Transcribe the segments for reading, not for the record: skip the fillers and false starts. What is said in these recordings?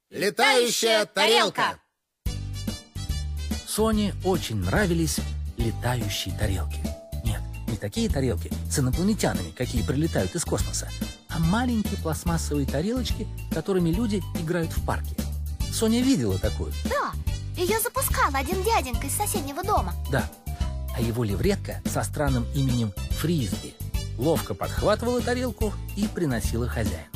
Летающая тарелка. Соне очень нравились летающие тарелки. Нет, не такие тарелки с инопланетянами, какие прилетают из космоса, а маленькие пластмассовые тарелочки, которыми люди играют в парке. Соня видела такую. Да, ее запускал один дяденька из соседнего дома. Да, а его левретка со странным именем Фрисби ловко подхватывала тарелку и приносила хозяину.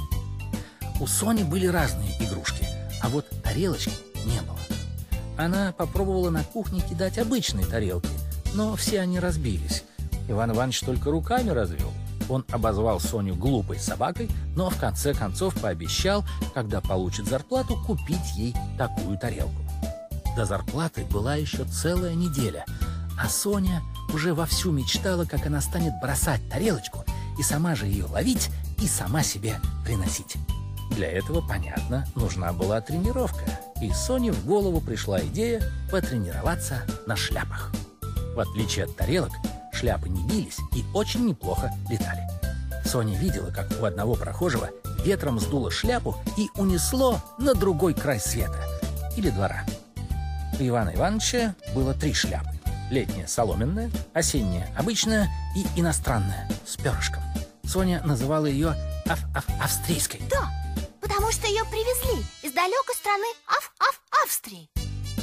У Сони были разные игрушки, а вот тарелочки не было. Она попробовала на кухне кидать обычные тарелки, но все они разбились. Иван Иванович только руками развел. Он обозвал Соню глупой собакой, но в конце концов пообещал, когда получит зарплату, купить ей такую тарелку. До зарплаты была еще целая неделя, а Соня уже вовсю мечтала, как она станет бросать тарелочку и сама же ее ловить и сама себе приносить. Для этого, понятно, нужна была тренировка, и Соне в голову пришла идея потренироваться на шляпах. В отличие от тарелок, шляпы не бились и очень неплохо летали. Соня видела, как у одного прохожего ветром сдуло шляпу и унесло на другой край света или двора. У Ивана Ивановича было 3 шляпы. Летняя соломенная, осенняя обычная и иностранная с перышком. Соня называла ее австрийской. Да, потому что ее привезли из далекой страны Австрии.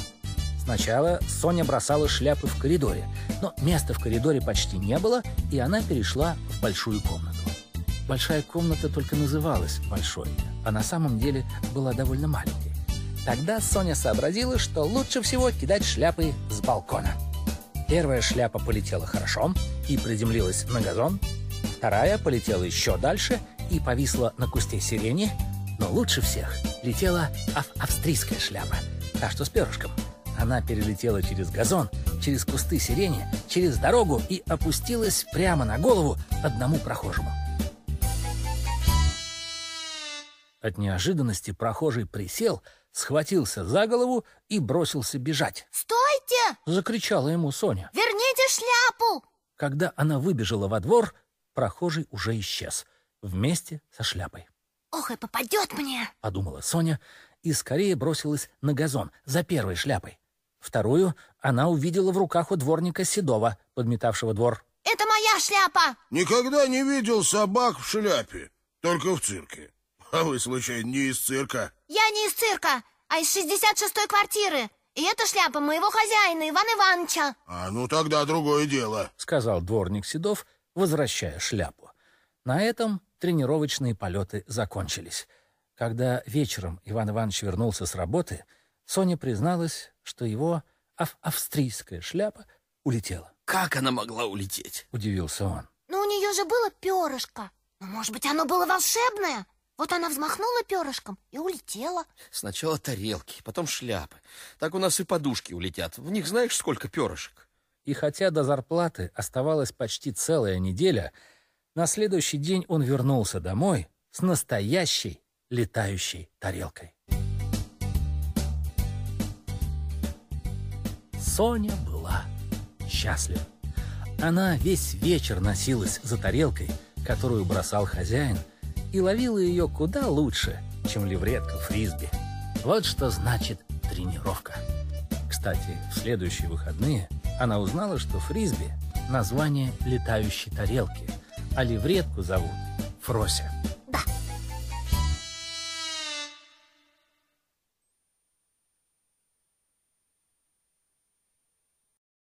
Сначала Соня бросала шляпы в коридоре, но места в коридоре почти не было, и она перешла в большую комнату. Большая комната только называлась большой, а на самом деле была довольно маленькой. Тогда Соня сообразила, что лучше всего кидать шляпы с балкона. Первая шляпа полетела хорошо и приземлилась на газон. Вторая полетела еще дальше и повисла на кусте сирени. Но лучше всех летела австрийская шляпа, та, что с перышком. Она перелетела через газон, через кусты сирени, через дорогу и опустилась прямо на голову одному прохожему. От неожиданности прохожий присел, схватился за голову и бросился бежать. «Стойте!» — закричала ему Соня. «Верните шляпу!» Когда она выбежала во двор, прохожий уже исчез вместе со шляпой. «Ох, и попадет мне!» — подумала Соня и скорее бросилась на газон за первой шляпой. Вторую она увидела в руках у дворника Седова, подметавшего двор. «Это моя шляпа!» Никогда не видел собак в шляпе, только в цирке. А вы, случайно, не из цирка? Я не из цирка, а из 66-й квартиры. И это шляпа моего хозяина, Ивана Ивановича. Ну тогда другое дело, сказал дворник Седов, возвращая шляпу. На этом тренировочные полеты закончились. Когда вечером Иван Иванович вернулся с работы, Соня призналась, что его австрийская шляпа улетела. «Как она могла улететь?» — удивился он. «Но у нее же было перышко. Ну, может быть, оно было волшебное? Вот она взмахнула перышком и улетела». Сначала тарелки, потом шляпы. Так у нас и подушки улетят. В них знаешь, сколько перышек? И хотя до зарплаты оставалась почти целая неделя, на следующий день он вернулся домой с настоящей летающей тарелкой. Соня была счастлива. Она весь вечер носилась за тарелкой, которую бросал хозяин, и ловила ее куда лучше, чем левретка Фрисби. Вот что значит тренировка. Кстати, в следующие выходные она узнала, что Фрисби — название летающей тарелки, а левретку зовут Фрося.